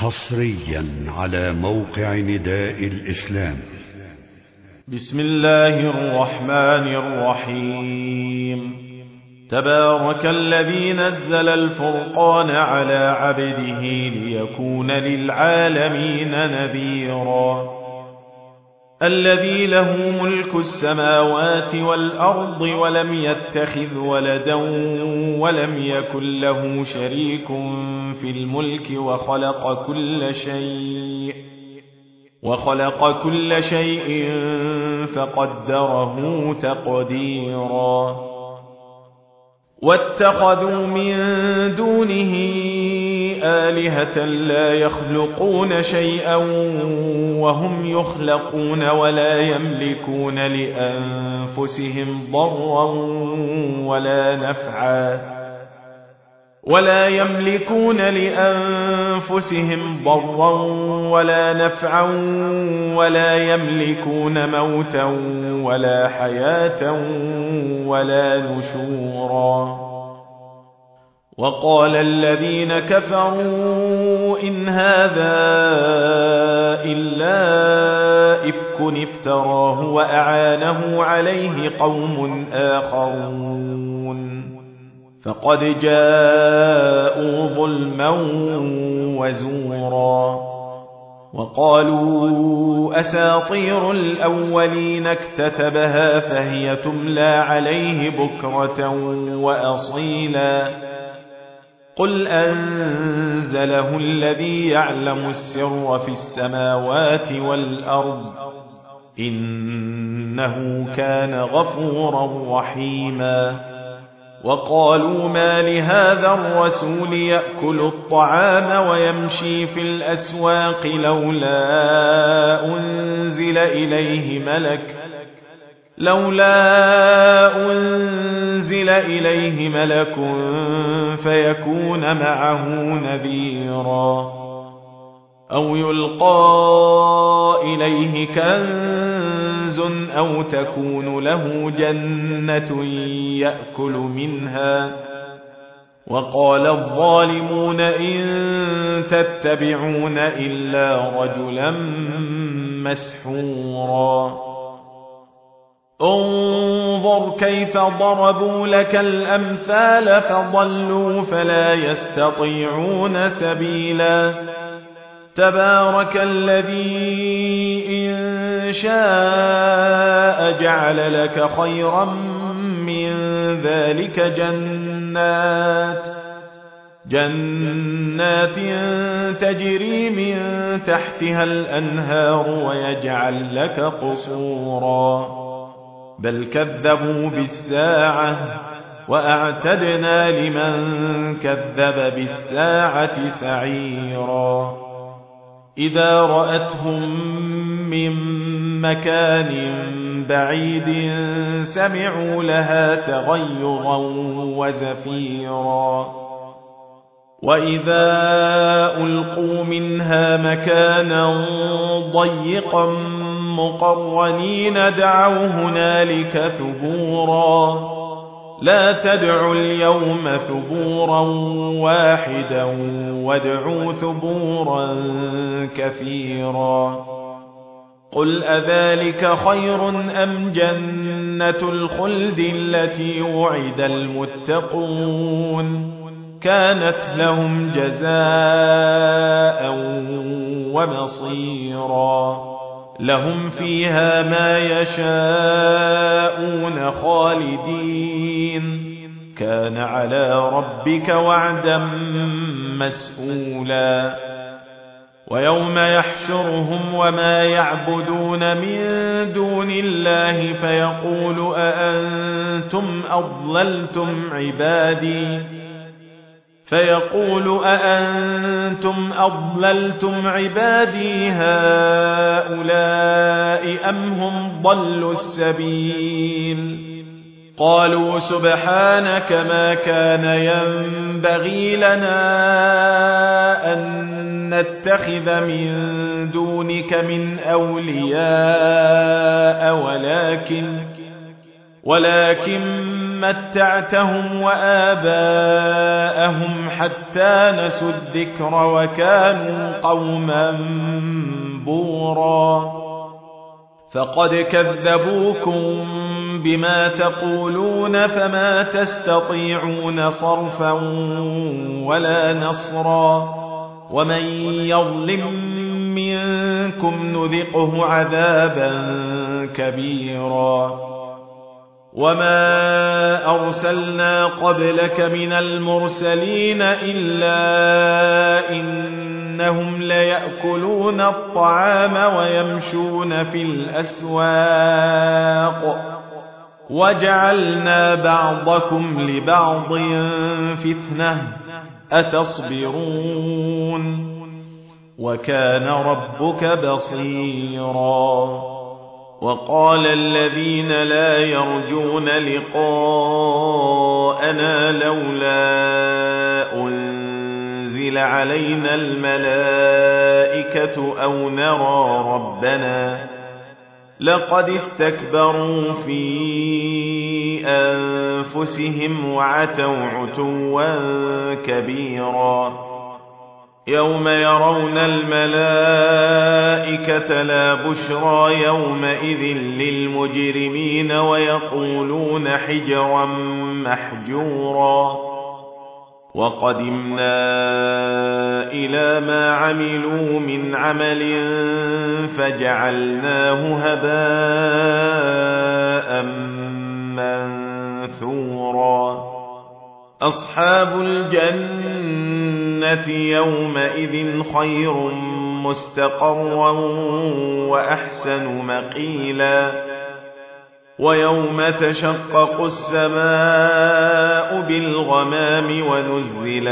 حصريا على موقع نداء الإسلام. بسم الله الرحمن الرحيم. تبارك الذي نزل الفرقان على عبده ليكون للعالمين نذيرا. الذي له ملك السماوات والأرض ولم يتخذ ولدا ولم يكن له شريك في الملك وخلق كل شيء فقدره تقديرا. واتخذوا من دونه آلهة لا يخلقون شيئا وهم يخلقون ولا يملكون لأنفسهم ضرا ولا نفعا ولا يملكون موتا ولا حياة ولا نشورا. وقال الذين كفروا إن هذا إلا إفك افتراه وأعانه عليه قوم آخرون فقد جاءوا ظلما وزورا. وقالوا أساطير الأولين اكتتبها فهي تملى عليه بكرة وأصيلا. قل أنزله الذي يعلم السر في السماوات والأرض إنه كان غفورا رحيما. وقالوا ما لهذا الرسول يأكل الطعام ويمشي في الأسواق لولا أنزل إليه ملك فيكون معه نذيرا. أو يلقى إليه كنز أو تكون له جنة يأكل منها. وقال الظالمون إن تتبعون إلا رجلا مسحورا. انظر كيف ضربوا لك الأمثال فضلوا فلا يستطيعون سبيلا. تبارك الذي إن شاء جعل لك خيرا من ذلك جنات تجري من تحتها الأنهار ويجعل لك قصورا. بل كذبوا بالساعة وأعتدنا لمن كذب بالساعة سعيرا. إذا رأتهم من مكان بعيد سمعوا لها تغيظا وزفيرا. وإذا ألقوا منها مكانا ضيقا مقرنين دعوا هنالك ثبورا. لا تدعوا اليوم ثبورا واحدا وادعوا ثبورا كثيرا. قل أذلك خير أم جنة الخلد التي وعد المتقون كانت لهم جزاء ومصيرا. لهم فيها ما يشاءون خالدين كان على ربك وعدا مسئولا. ويوم يحشرهم وما يعبدون من دون الله فيقول أأنتم أضللتم عبادي هؤلاء أم هم ضلوا السبيل. قالوا سبحانك ما كان ينبغي لنا أن نتخذ من دونك من أولياء ولكن متعتهم وآباءهم حتى نسوا الذكر وكانوا قوما بورا فقد كذبوكم بما تقولون فما تستطيعون صرفا ولا نصرا ومن يظلم منكم نذقه عذابا كبيرا وما أرسلنا قبلك من المرسلين إلا إنهم ليأكلون الطعام ويمشون في الأسواق وجعلنا بعضكم لبعض فتنة أتصبرون وكان ربك بصيرا وقال الذين لا يرجون لقاءنا لولا أنزل علينا الملائكة أو نرى ربنا لقد استكبروا في أنفسهم وعتوا عتوا كبيرا يوم يرون الملائكة لا بشرى يومئذ للمجرمين ويقولون حجرا محجورا وقدمنا إلى ما عملوا من عمل فجعلناه هباء منثورا أصحاب الجنة يومئذ خير مستقرا وأحسن مقيلا ويوم تشقق السماء بالغمام ونزل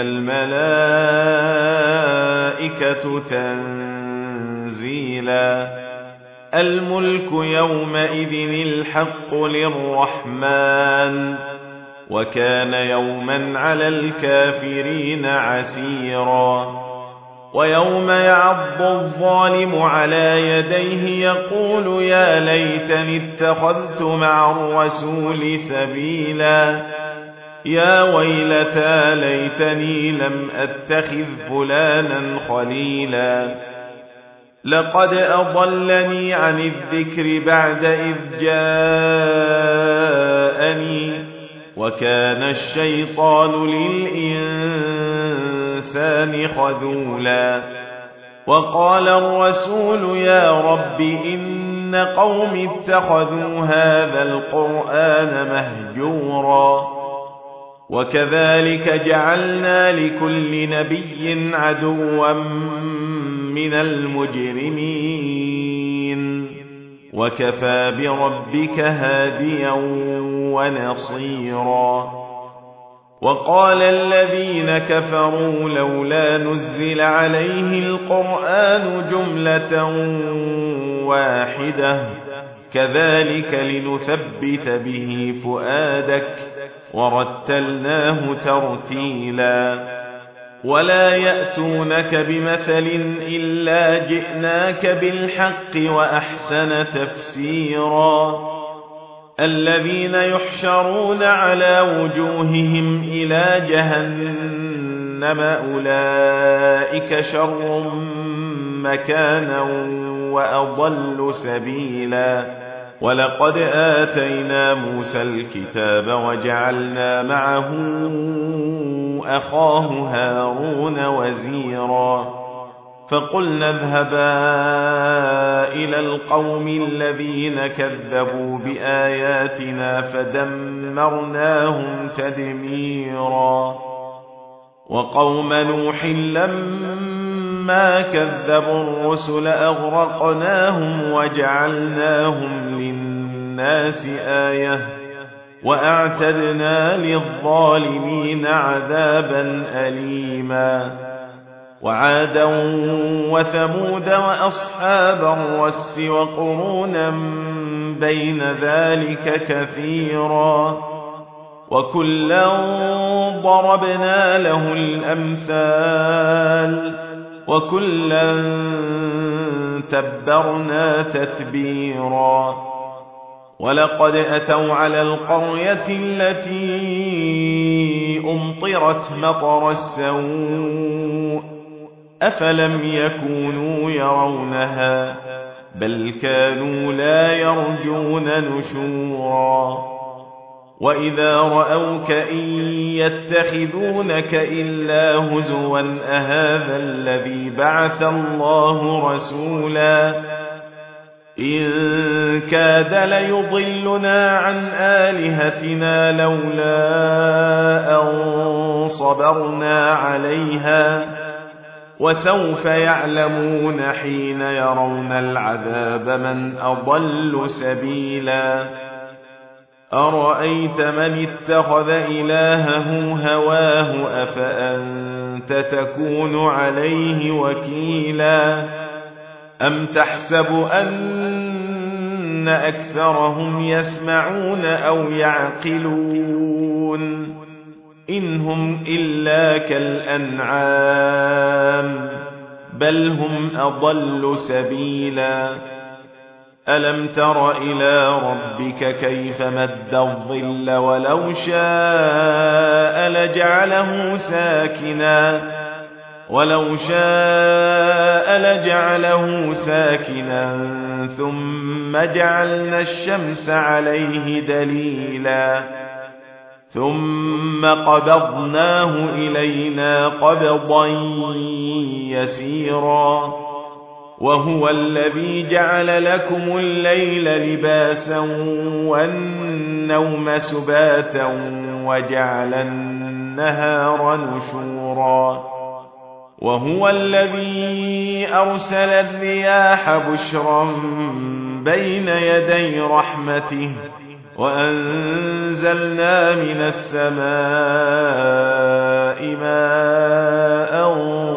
الملائكة تنزيلا الملك يومئذ الحق للرحمن وكان يوما على الكافرين عسيرا ويوم يعض الظالم على يديه يقول يا ليتني اتخذت مع الرسول سبيلا يا ويلتى ليتني لم أتخذ فلانا خليلا لقد أضلني عن الذكر بعد إذ جاءني وكان الشيطان للإنسان خذولا وقال الرسول يا رب إن قوم اتخذوا هذا القرآن مهجورا وكذلك جعلنا لكل نبي عدوا من المجرمين وكفى بربك هاديا ونصيرا وقال الذين كفروا لولا نزل عليه القرآن جملة واحدة كذلك لنثبت به فؤادك ورتلناه ترتيلا ولا يأتونك بمثل إلا جئناك بالحق وأحسن تفسيرا الذين يحشرون على وجوههم إلى جهنم أولئك شر مكانا وأضل سبيلا ولقد آتينا موسى الكتاب وجعلنا معه أخاه هارون وزيرا فقلنا اذهبا إلى القوم الذين كذبوا بآياتنا فدمرناهم تدميرا وقوم نوح لما كذبوا الرسل أغرقناهم وجعلناهم للناس آية وأعتدنا للظالمين عذابا أليما وعادا وثمود وأصحاب الرس وقرونا بين ذلك كثيرا وكلا ضربنا له الأمثال وكلا تبرنا تتبيرا ولقد أتوا على القرية التي أمطرت مطر السوء أفلم يكونوا يرونها بل كانوا لا يرجون نشورا وإذا رأوك إن يتخذونك إلا هزوا أهذا الذي بعث الله رسولا إن كاد ليضلنا عن آلهتنا لولا أن صبرنا عليها وسوف يعلمون حين يرون العذاب من أضل سبيلا أرأيت من اتخذ إلهه هواه أفأنت تكون عليه وكيلا أم تحسب أن أكثرهم يسمعون أو يعقلون إن هم إلا كالأنعام بل هم أضل سبيلا ألم تر إلى ربك كيف مد الظل ولو شاء لجعله ساكنا ثم جعلنا الشمس عليه دليلا ثم قبضناه إلينا قبضا يسيرا وهو الذي جعل لكم الليل لباسا والنوم سباتا وجعل النهار نشورا وهو الذي أرسل الرياح بشرا بين يدي رحمته وأنزلنا من السماء ماء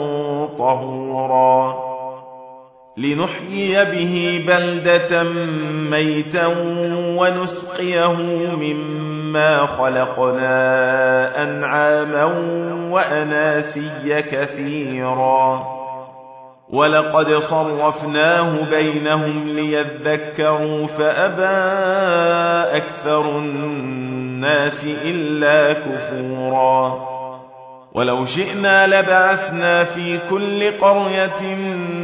طهورا لنحيي به بلدة ميتا ونسقيه مما خلقنا أنعاما وأناسيا كثيرا ولقد صرفناه بينهم ليذكروا فأبى أكثر الناس إلا كفورا ولو شئنا لبعثنا في كل قرية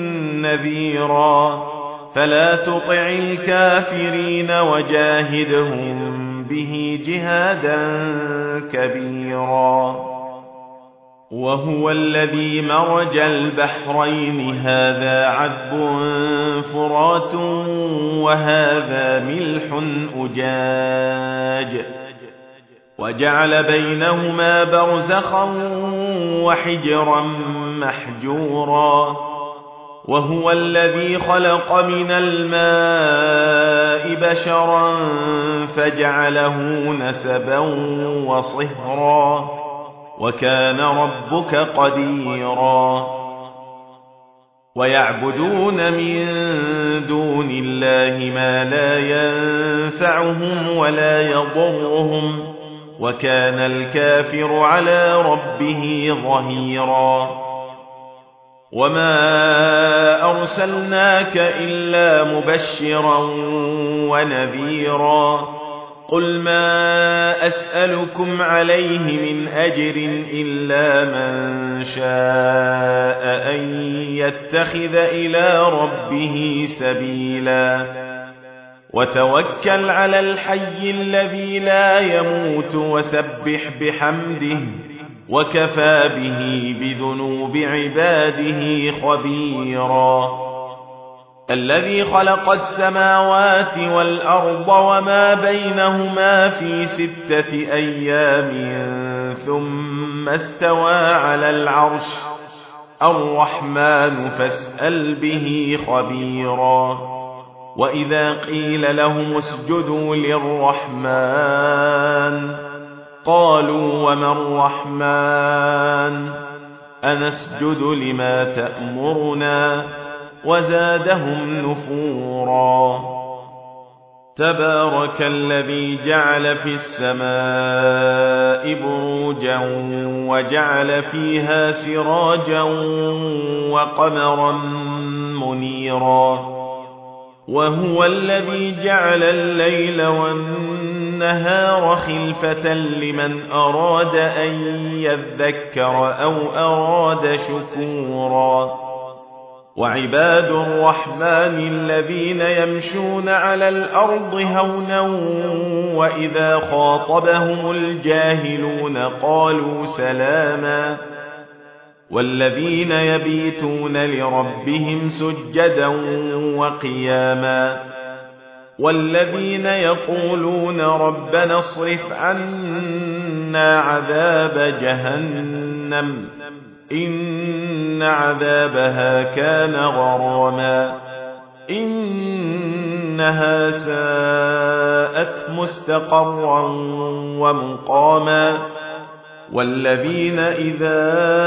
نذيرا فلا تطع الكافرين وجاهدهم به جهادا كبيرا وهو الذي مرج البحرين هذا عذب فرات وهذا ملح أجاج وجعل بينهما برزخا وحجرا محجورا وهو الذي خلق من الماء بشرا فجعله نسبا وصهرا وكان ربك قديرا ويعبدون من دون الله ما لا ينفعهم ولا يضرهم وكان الكافر على ربه ظهيرا وما أرسلناك إلا مبشرا ونذيرا قل ما أسألكم عليه من أجر إلا من شاء أن يتخذ إلى ربه سبيلا وتوكل على الحي الذي لا يموت وسبح بحمده وكفى به بذنوب عباده خبيرا الذي خلق السماوات والأرض وما بينهما في 6 أيام ثم استوى على العرش الرحمن فاسأل به خبيرا وإذا قيل لهم اسجدوا للرحمن قالوا وما الرحمن أنسجد لما تأمرنا وزادهم نفورا تبارك الذي جعل في السماء بروجا وجعل فيها سراجا وقمرا منيرا وهو الذي جعل الليل والنهار خلفة لمن أراد أن يذكر أو أراد شكورا وعباد الرحمن الذين يمشون على الأرض هونا وإذا خاطبهم الجاهلون قالوا سلاما والذين يبيتون لربهم سجدا وقياما والذين يقولون ربنا اصرف عنا عذاب جهنم إن عذابها كان غراما إنها ساءت مستقرا ومقاما والذين إذا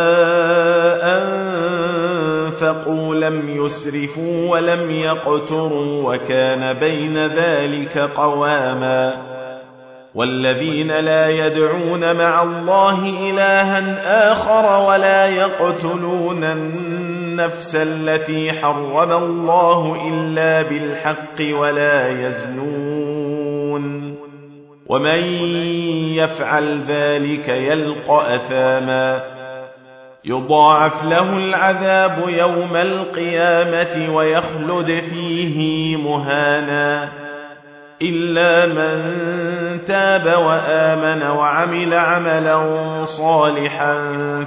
أنفقوا لم يسرفوا ولم يقتروا وكان بين ذلك قواما والذين لا يدعون مع الله إلها آخر ولا يقتلون النفس التي حرم الله إلا بالحق ولا يزنون ومن يفعل ذلك يلقى أثاما يضاعف له العذاب يوم القيامة ويخلد فيه مهانا إلا من تاب وآمن وعمل عملا صالحا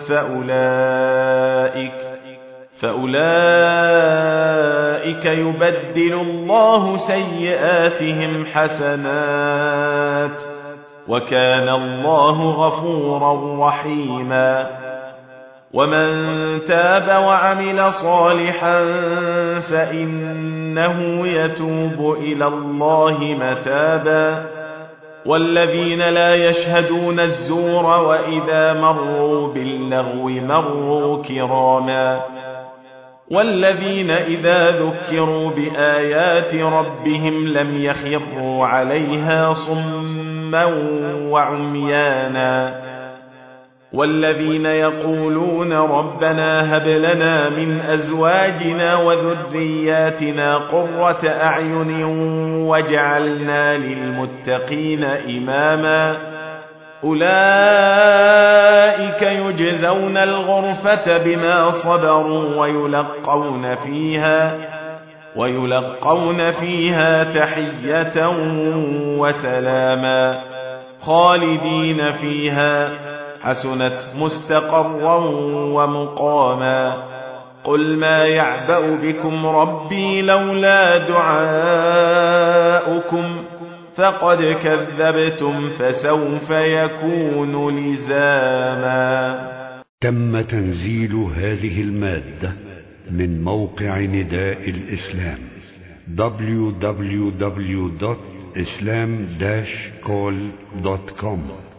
فأولئك يبدل الله سيئاتهم حسنات وكان الله غفورا رحيما ومن تاب وعمل صالحا فإنه يتوب إلى الله متابا والذين لا يشهدون الزور وإذا مروا باللغو مروا كراما والذين إذا ذكروا بآيات ربهم لم يخروا عليها صما وعميانا والذين يقولون ربنا هب لنا من أزواجنا وذرياتنا قرة أعين واجعلنا للمتقين إماما أولئك يجزون الغرفة بما صبروا ويلقون فيها تحية وسلاما خالدين فيها حسنت مستقرا ومقاما قل ما يعبأ بكم ربي لولا دعاؤكم فقد كذبتم فسوف يكون لزاما. تم تنزيل هذه المادة من موقع نداء الإسلام www.islam-call.com